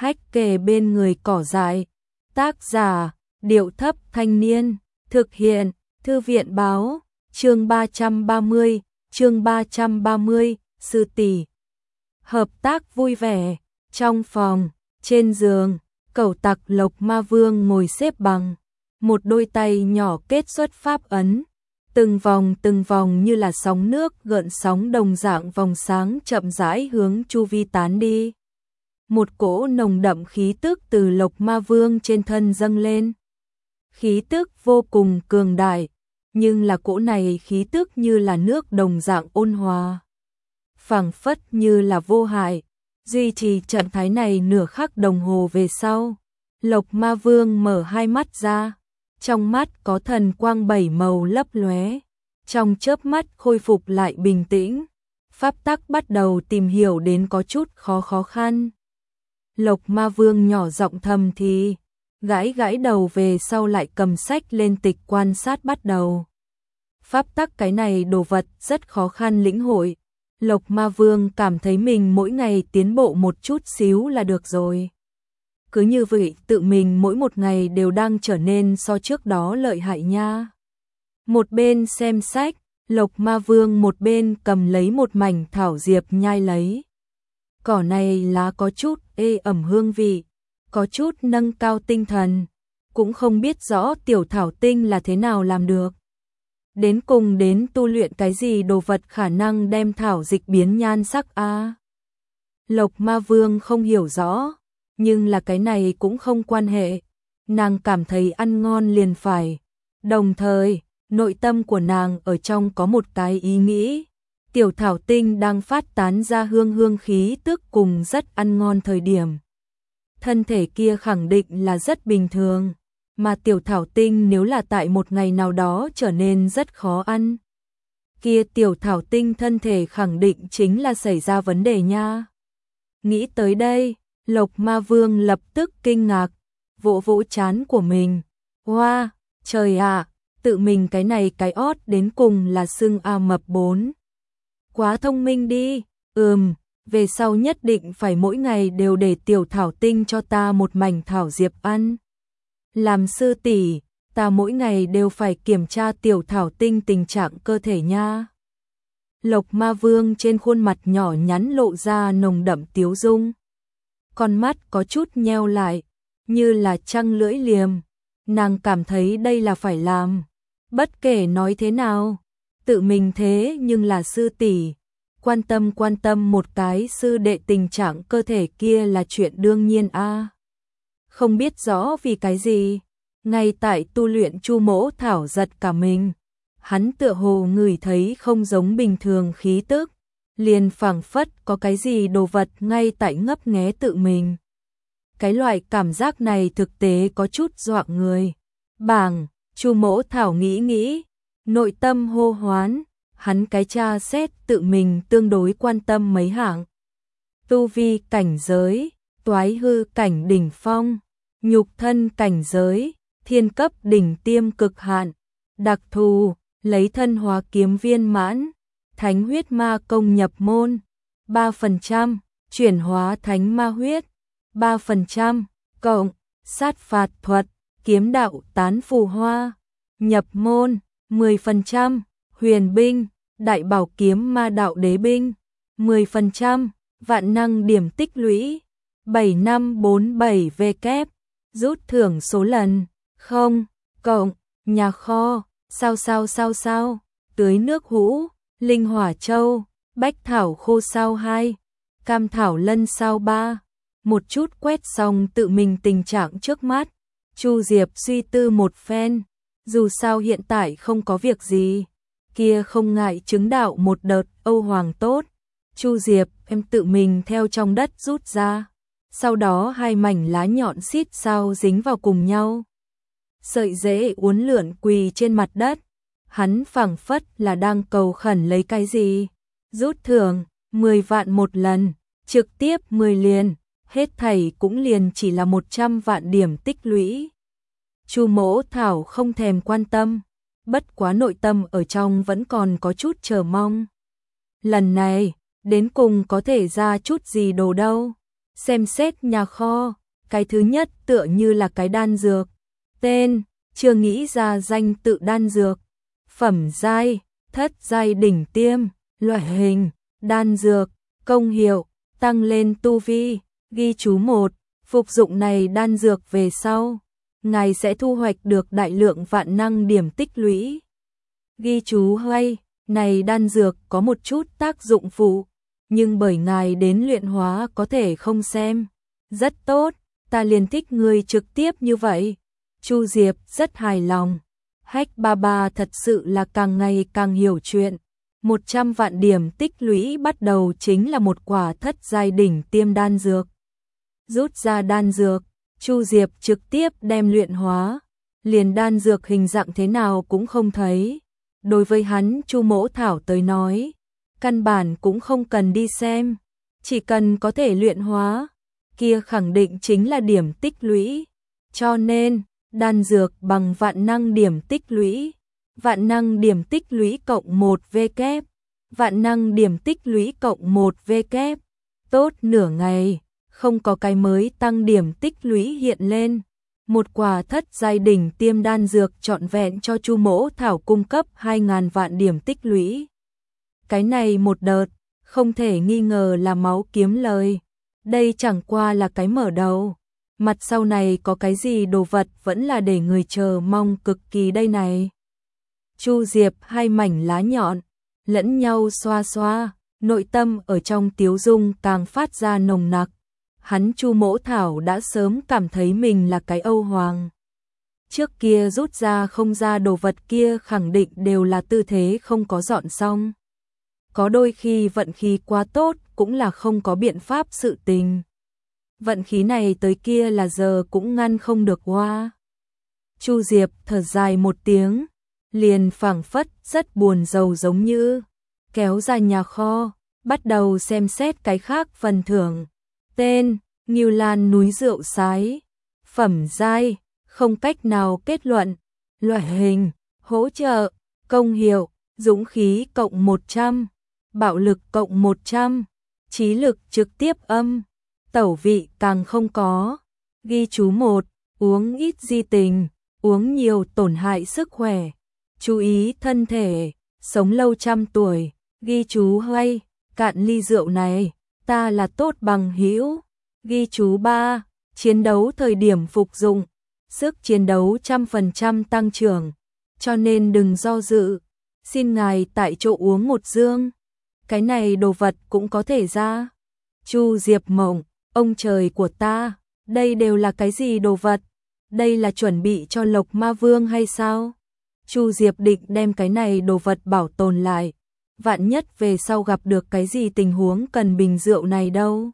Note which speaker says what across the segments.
Speaker 1: hách kề bên người cỏ dại. Tác giả, Điệu Thấp Thanh Niên. Thực hiện, Thư viện báo. Chương 330, sư tỷ. Hợp tác vui vẻ. Trong phòng, trên giường, Cẩu Tặc Lộc Ma Vương ngồi xếp bằng, một đôi tay nhỏ kết xuất pháp ấn, từng vòng như là sóng nước gợn sóng đồng dạng vòng sáng chậm rãi hướng chu vi tán đi. Một cỗ nồng đậm khí tức từ Lộc Ma Vương trên thân dâng lên. Khí tức vô cùng cường đại, nhưng là cỗ này khí tức như là nước đồng dạng ôn hòa, phảng phất như là vô hại. Duy trì trạng thái này nửa khắc đồng hồ về sau, Lộc Ma Vương mở hai mắt ra, trong mắt có thần quang bảy màu lấp lóe, trong chớp mắt khôi phục lại bình tĩnh, pháp tắc bắt đầu tìm hiểu đến có chút khó khăn. Lộc Ma Vương nhỏ giọng thầm thì, gãi đầu về sau lại cầm sách lên tịch quan sát bắt đầu. Pháp tắc cái này đồ vật rất khó khăn lĩnh hội. Lộc Ma Vương cảm thấy mình mỗi ngày tiến bộ một chút xíu là được rồi. Cứ như vậy tự mình mỗi một ngày đều đang trở nên so trước đó lợi hại nha. Một bên xem sách, Lộc Ma Vương một bên cầm lấy một mảnh thảo diệp nhai lấy. Cỏ này lá có chút ê ẩm hương vị, có chút nâng cao tinh thần, cũng không biết rõ tiểu thảo tinh là thế nào làm được. Đến cùng đến tu luyện cái gì đồ vật khả năng đem thảo dịch biến nhan sắc a? Lộc Ma Vương không hiểu rõ, nhưng là cái này cũng không quan hệ. Nàng cảm thấy ăn ngon liền phải. Đồng thời, nội tâm của nàng ở trong có một cái ý nghĩ. Tiểu thảo tinh đang phát tán ra hương khí tức cùng rất ăn ngon thời điểm. Thân thể kia khẳng định là rất bình thường. Mà tiểu thảo tinh nếu là tại một ngày nào đó trở nên rất khó ăn, kia tiểu thảo tinh thân thể khẳng định chính là xảy ra vấn đề nha. Nghĩ tới đây, Lộc Ma Vương lập tức kinh ngạc, vỗ trán của mình. Hoa, trời ạ, tự mình cái này cái ót đến cùng là xưng a mập 4. Quá thông minh đi, về sau nhất định phải mỗi ngày đều để tiểu thảo tinh cho ta một mảnh thảo diệp ăn. Làm sư tỷ, ta mỗi ngày đều phải kiểm tra tiểu thảo tinh tình trạng cơ thể nha. Lộc Ma Vương trên khuôn mặt nhỏ nhắn lộ ra nồng đậm tiếu dung. Con mắt có chút nheo lại, như là trăng lưỡi liềm. Nàng cảm thấy đây là phải làm. Bất kể nói thế nào, tự mình thế nhưng là sư tỷ. Quan tâm một cái sư đệ tình trạng cơ thể kia là chuyện đương nhiên a. Không biết rõ vì cái gì, ngay tại tu luyện Chu Mỗ Thảo giật cả mình. Hắn tựa hồ ngửi thấy không giống bình thường khí tức, liền phảng phất có cái gì đồ vật ngay tại ngấp nghé tự mình. Cái loại cảm giác này thực tế có chút dọa người. Bảng, Chu Mỗ Thảo nghĩ, nội tâm hô hoán, hắn cái tra xét tự mình tương đối quan tâm mấy hạng. Tu vi cảnh giới, toái hư cảnh đỉnh phong, nhục thân cảnh giới, thiên cấp đỉnh tiêm cực hạn, đặc thù, lấy thân hóa kiếm viên mãn, thánh huyết ma công nhập môn, 3%, chuyển hóa thánh ma huyết, 3%, cộng, sát phạt thuật, kiếm đạo tán phù hoa, nhập môn, 10%, huyền binh, đại bảo kiếm ma đạo đế binh, 10%, vạn năng điểm tích lũy, 7547 V kép, rút thưởng số lần, 0, cộng, nhà kho, sao, tưới nước hũ, linh hỏa châu, bách thảo khô sao 2, cam thảo lân sao 3. Một chút quét xong tự mình tình trạng trước mắt, Chu Diệp suy tư một phen, dù sao hiện tại không có việc gì, kia không ngại chứng đạo một đợt Âu Hoàng tốt. Chu Diệp em tự mình theo trong đất rút ra, sau đó hai mảnh lá nhọn xít sao dính vào cùng nhau. Sợi rễ uốn lượn quỳ trên mặt đất, hắn phảng phất là đang cầu khẩn lấy cái gì. Rút thưởng, 10 vạn một lần, trực tiếp 10 liền, hết thảy cũng liền chỉ là 100 vạn điểm tích lũy. Chu Mỗ Thảo không thèm quan tâm, bất quá nội tâm ở trong vẫn còn có chút chờ mong. Lần này, đến cùng có thể ra chút gì đồ đâu. xem xét nhà kho, cái thứ nhất tựa như là cái đan dược. Tên, chưa nghĩ ra danh tự đan dược. Phẩm giai, thất giai đỉnh tiêm, loại hình, đan dược, công hiệu, tăng lên tu vi, ghi chú 1, phục dụng này đan dược về sau, ngài sẽ thu hoạch được đại lượng vạn năng điểm tích lũy. Ghi chú 2, này đan dược có một chút tác dụng phụ, nhưng bởi ngài đến luyện hóa có thể không xem. Rất tốt, ta liền thích người trực tiếp như vậy. Chu Diệp rất hài lòng. Hách ba ba thật sự là càng ngày càng hiểu chuyện. 100 vạn điểm tích lũy bắt đầu chính là một quả thất giai đỉnh tiêm đan dược. Rút ra đan dược, Chu Diệp trực tiếp đem luyện hóa, liền đan dược hình dạng thế nào cũng không thấy. Đối với hắn Chu Mỗ Thảo tới nói, căn bản cũng không cần đi xem, chỉ cần có thể luyện hóa, kia khẳng định chính là điểm tích lũy. Cho nên, đan dược bằng vạn năng điểm tích lũy, vạn năng điểm tích lũy cộng 1 V kép, vạn năng điểm tích lũy cộng 1 V kép. Tốt nửa ngày, không có cái mới tăng điểm tích lũy hiện lên. Một quả thất giai đỉnh tiêm đan dược trọn vẹn cho Chu Mỗ Thảo cung cấp 2.000 vạn điểm tích lũy. Cái này một đợt, không thể nghi ngờ là máu kiếm lời. Đây chẳng qua là cái mở đầu. Mặt sau này có cái gì đồ vật vẫn là để người chờ mong cực kỳ đây này. Chu Diệp hai mảnh lá nhọn, lẫn nhau xoa xoa, nội tâm ở trong tiếu dung càng phát ra nồng nặc. Hắn Chu Mỗ Thảo đã sớm cảm thấy mình là cái Âu Hoàng. Trước kia rút ra không ra đồ vật kia khẳng định đều là tư thế không có dọn xong. Có đôi khi vận khí quá tốt cũng là không có biện pháp sự tình. Vận khí này tới kia là giờ cũng ngăn không được hoa. Chu Diệp thở dài một tiếng, liền phảng phất rất buồn rầu giống như, kéo ra nhà kho, bắt đầu xem xét cái khác phần thưởng. Tên, Ngưu Lan núi rượu sái. Phẩm giai, không cách nào kết luận. Loại hình, hỗ trợ. Công hiệu, dũng khí cộng 100, bạo lực cộng 100, trí lực trực tiếp âm, tẩu vị càng không có. Ghi chú 1, uống ít di tình, uống nhiều tổn hại sức khỏe. Chú ý thân thể, sống lâu trăm tuổi. Ghi chú 2, cạn ly rượu này, ta là tốt bằng hữu. Ghi chú 3, chiến đấu thời điểm phục dụng, sức chiến đấu 100% tăng trưởng, cho nên đừng do dự, xin ngài tại chỗ uống một dương. Cái này đồ vật cũng có thể ra. Chu Diệp mộng, ông trời của ta, đây đều là cái gì đồ vật? Đây là chuẩn bị cho Lộc Ma Vương hay sao? Chu Diệp định đem cái này đồ vật bảo tồn lại, vạn nhất về sau gặp được cái gì tình huống cần bình rượu này đâu.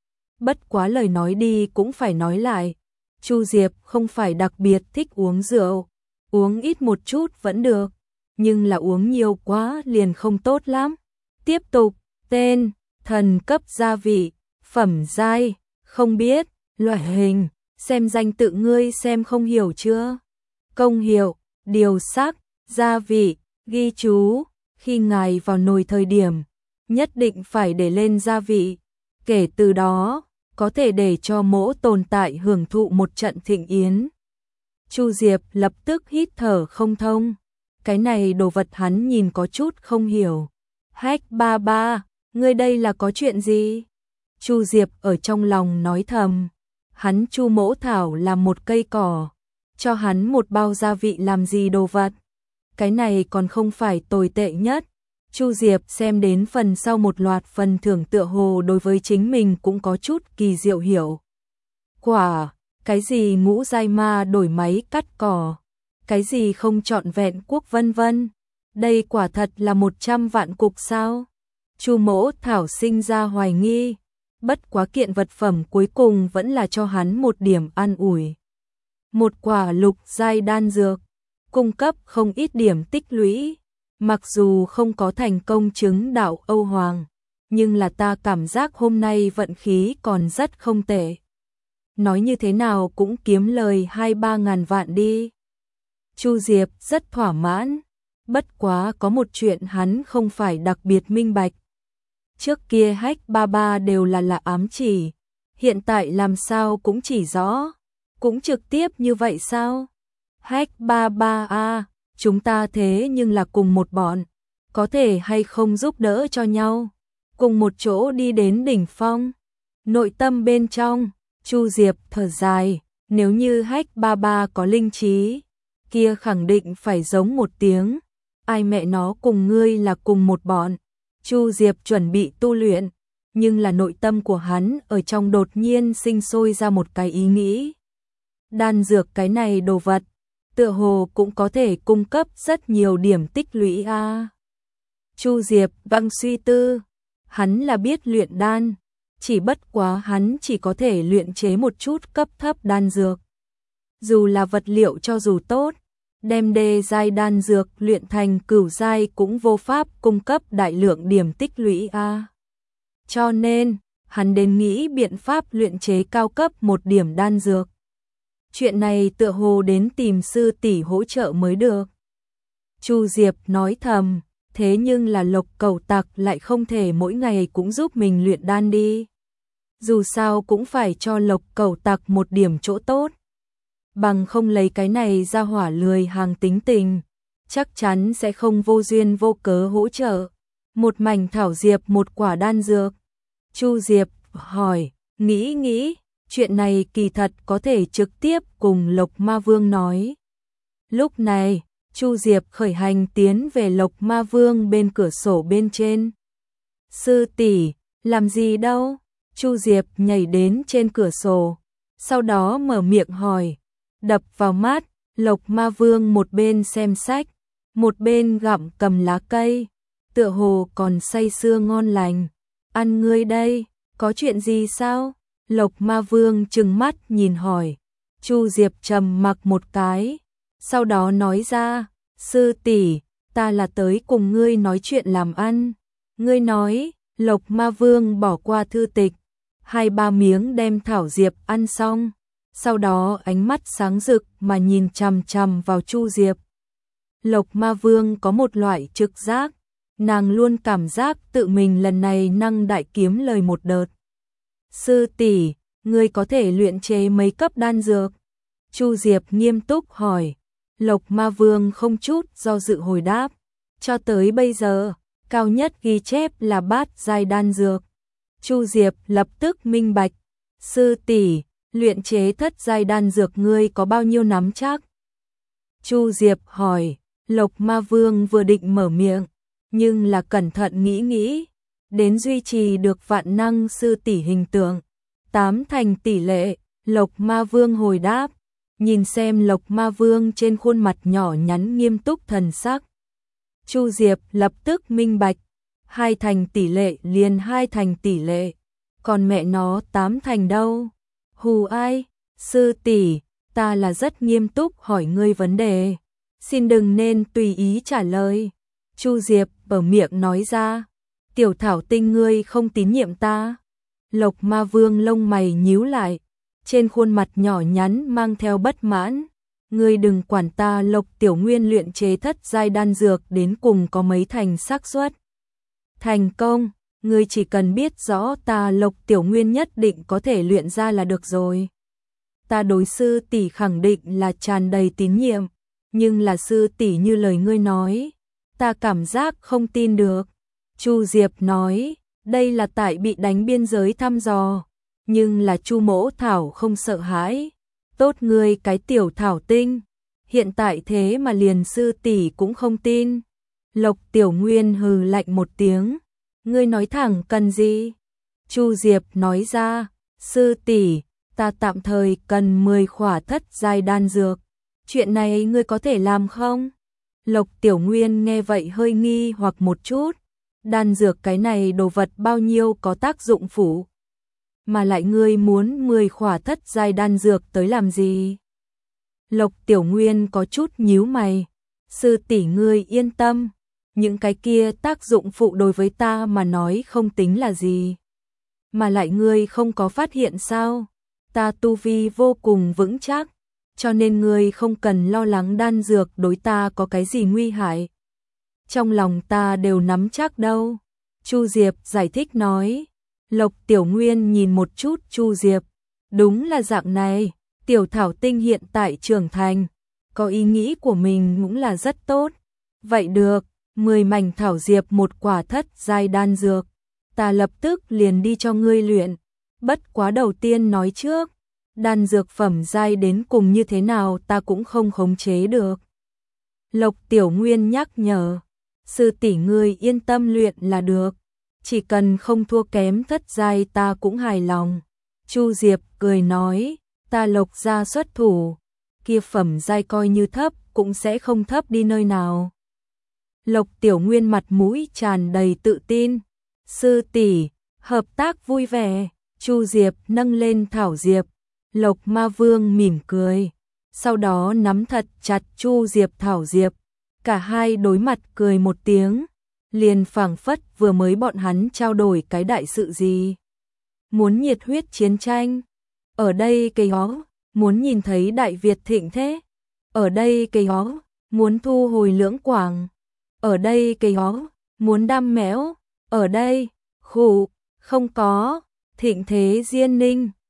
Speaker 1: Bất quá lời nói đi cũng phải nói lại, Chu Diệp không phải đặc biệt thích uống rượu, uống ít một chút vẫn được, nhưng là uống nhiều quá liền không tốt lắm. Tiếp tục, tên, thần cấp gia vị, phẩm giai, không biết, loại hình, xem danh tự ngươi xem không hiểu chưa? Công hiệu, điều sắc, gia vị, ghi chú, khi ngài vào nồi thời điểm, nhất định phải để lên gia vị, kể từ đó, có thể để cho mỗ tồn tại hưởng thụ một trận thịnh yến. Chu Diệp lập tức hít thở không thông, cái này đồ vật hắn nhìn có chút không hiểu. Hách ba ba, ngươi đây là có chuyện gì? Chu Diệp ở trong lòng nói thầm, hắn Chu Mỗ Thảo là một cây cỏ, cho hắn một bao gia vị làm gì đồ vật. Cái này còn không phải tồi tệ nhất. Chu Diệp xem đến phần sau một loạt phần thưởng tựa hồ đối với chính mình cũng có chút kỳ diệu hiểu. Quả, cái gì ngũ giai ma đổi máy cắt cỏ, cái gì không trọn vẹn quốc vân vân. Đây quả thật là 100 vạn cục sao? Chu Mỗ Thảo sinh ra hoài nghi, bất quá kiện vật phẩm cuối cùng vẫn là cho hắn một điểm an ủi. Một quả lục giai đan dược, cung cấp không ít điểm tích lũy. Mặc dù không có thành công chứng đạo Âu Hoàng, nhưng là ta cảm giác hôm nay vận khí còn rất không tệ. Nói như thế nào cũng kiếm lời 2-3 ngàn vạn đi. Chu Diệp rất thỏa mãn, bất quá có một chuyện hắn không phải đặc biệt minh bạch. Trước kia Hách ba ba đều là ám chỉ, hiện tại làm sao cũng chỉ rõ, cũng trực tiếp như vậy sao? Hách ba ba a, chúng ta thế nhưng là cùng một bọn, có thể hay không giúp đỡ cho nhau, cùng một chỗ đi đến đỉnh phong. Nội tâm bên trong, Chu Diệp thở dài, nếu như Hách ba ba có linh trí, kia khẳng định phải giống một tiếng, ai mẹ nó cùng ngươi là cùng một bọn. Chu Diệp chuẩn bị tu luyện, nhưng là nội tâm của hắn ở trong đột nhiên sinh sôi ra một cái ý nghĩ. Đan dược cái này đồ vật, tựa hồ cũng có thể cung cấp rất nhiều điểm tích lũy a. Chu Diệp văng suy tư, hắn là biết luyện đan, chỉ bất quá hắn chỉ có thể luyện chế một chút cấp thấp đan dược. Dù là vật liệu cho dù tốt, đem đê giai đan dược luyện thành cửu giai cũng vô pháp cung cấp đại lượng điểm tích lũy a. Cho nên, hắn đến nghĩ biện pháp luyện chế cao cấp một điểm đan dược. Chuyện này tựa hồ đến tìm sư tỷ hỗ trợ mới được. Chu Diệp nói thầm, thế nhưng là Lộc Cẩu Tặc lại không thể mỗi ngày cũng giúp mình luyện đan đi. Dù sao cũng phải cho Lộc Cẩu Tặc một điểm chỗ tốt. Bằng không lấy cái này ra hỏa lười hàng tính tình, chắc chắn sẽ không vô duyên vô cớ hỗ trợ. Một mảnh thảo diệp một quả đan dược. Chu Diệp hỏi, nghĩ, chuyện này kỳ thật có thể trực tiếp cùng Lộc Ma Vương nói. Lúc này, Chu Diệp khởi hành tiến về Lộc Ma Vương bên cửa sổ bên trên. Sư tỷ, làm gì đâu? Chu Diệp nhảy đến trên cửa sổ, sau đó mở miệng hỏi. Đập vào mắt, Lộc Ma Vương một bên xem sách, một bên gặm cầm lá cây, tựa hồ còn say sưa ngon lành. Ăn ngươi đây, có chuyện gì sao? Lộc Ma Vương trừng mắt nhìn hỏi. Chu Diệp trầm mặc một cái, sau đó nói ra, sư tỷ, ta là tới cùng ngươi nói chuyện làm ăn. Ngươi nói, Lộc Ma Vương bỏ qua thư tịch, 2-3 miếng đem thảo diệp ăn xong, sau đó ánh mắt sáng rực mà nhìn chằm chằm vào Chu Diệp. Lộc Ma Vương có một loại trực giác, nàng luôn cảm giác tự mình lần này năng đại kiếm lời một đợt. Sư tỷ, ngươi có thể luyện chế mấy cấp đan dược? Chu Diệp nghiêm túc hỏi. Lộc Ma Vương không chút do dự hồi đáp. Cho tới bây giờ, cao nhất ghi chép là bát giai đan dược. Chu Diệp lập tức minh bạch. Sư tỷ, luyện chế thất giai đan dược ngươi có bao nhiêu nắm chắc? Chu Diệp hỏi. Lộc Ma Vương vừa định mở miệng, nhưng là cẩn thận nghĩ, đến duy trì được vạn năng sư tỷ hình tượng. 8 thành tỷ lệ, Lộc Ma Vương hồi đáp, nhìn xem Lộc Ma Vương trên khuôn mặt nhỏ nhắn nghiêm túc thần sắc. Chu Diệp lập tức minh bạch, 2 thành tỷ lệ liền 2 thành tỷ lệ, còn mẹ nó 8 thành đâu? Hù ai? Sư tỷ, ta là rất nghiêm túc hỏi ngươi vấn đề, xin đừng nên tùy ý trả lời. Chu Diệp bở miệng nói ra, tiểu thảo tinh ngươi không tín nhiệm ta. Lộc Ma Vương lông mày nhíu lại, trên khuôn mặt nhỏ nhắn mang theo bất mãn. Ngươi đừng quản ta Lộc Tiểu Nguyên luyện chế thất giai đan dược đến cùng có mấy thành xác suất thành công, ngươi chỉ cần biết rõ ta Lộc Tiểu Nguyên nhất định có thể luyện ra là được rồi. Ta đối sư tỷ khẳng định là tràn đầy tín nhiệm, nhưng là sư tỷ như lời ngươi nói, ta cảm giác không tin được. Chu Diệp nói, đây là tại bị đánh biên giới thăm dò, nhưng là Chu Mỗ Thảo không sợ hãi. Tốt ngươi cái tiểu thảo tinh, hiện tại thế mà liền sư tỷ cũng không tin. Lộc Tiểu Nguyên hừ lạnh một tiếng, ngươi nói thẳng cần gì? Chu Diệp nói ra, sư tỷ, ta tạm thời cần 10 khỏa thất giai đan dược, chuyện này ngươi có thể làm không? Lộc Tiểu Nguyên nghe vậy hơi nghi hoặc một chút, đan dược cái này đồ vật bao nhiêu có tác dụng phụ, mà lại ngươi muốn 10 khỏa thất giai đan dược tới làm gì? Lộc Tiểu Nguyên có chút nhíu mày, sư tỷ ngươi yên tâm, những cái kia tác dụng phụ đối với ta mà nói không tính là gì. Mà lại ngươi không có phát hiện sao? Ta tu vi vô cùng vững chắc, cho nên ngươi không cần lo lắng đan dược đối ta có cái gì nguy hại. Trong lòng ta đều nắm chắc đâu. Chu Diệp giải thích nói. Lộc Tiểu Nguyên nhìn một chút Chu Diệp, đúng là dạng này, tiểu thảo tinh hiện tại trưởng thành, có ý nghĩ của mình cũng là rất tốt. Vậy được, 10 mảnh thảo diệp một quả thất giai đan dược, ta lập tức liền đi cho ngươi luyện. Bất quá đầu tiên nói trước, đan dược phẩm giai đến cùng như thế nào ta cũng không khống chế được. Lộc Tiểu Nguyên nhắc nhở, sư tỷ ngươi yên tâm luyện là được, chỉ cần không thua kém thất giai ta cũng hài lòng. Chu Diệp cười nói, ta Lộc gia xuất thủ, kia phẩm giai coi như thấp cũng sẽ không thấp đi nơi nào. Lộc Tiểu Nguyên mặt mũi tràn đầy tự tin, sư tỷ, hợp tác vui vẻ. Chu Diệp nâng lên thảo diệp, Lộc Ma Vương mỉm cười, sau đó nắm thật chặt Chu Diệp thảo diệp, cả hai đối mặt cười một tiếng, liền phảng phất vừa mới bọn hắn trao đổi cái đại sự gì. Muốn nhiệt huyết chiến tranh, ở đây cây hó, muốn nhìn thấy Đại Việt thịnh thế, ở đây cây hó, muốn thu hồi Lưỡng Quảng, ở đây cây hó, muốn đam mẽo, ở đây, khủ, không có, thịnh thế Diên Ninh.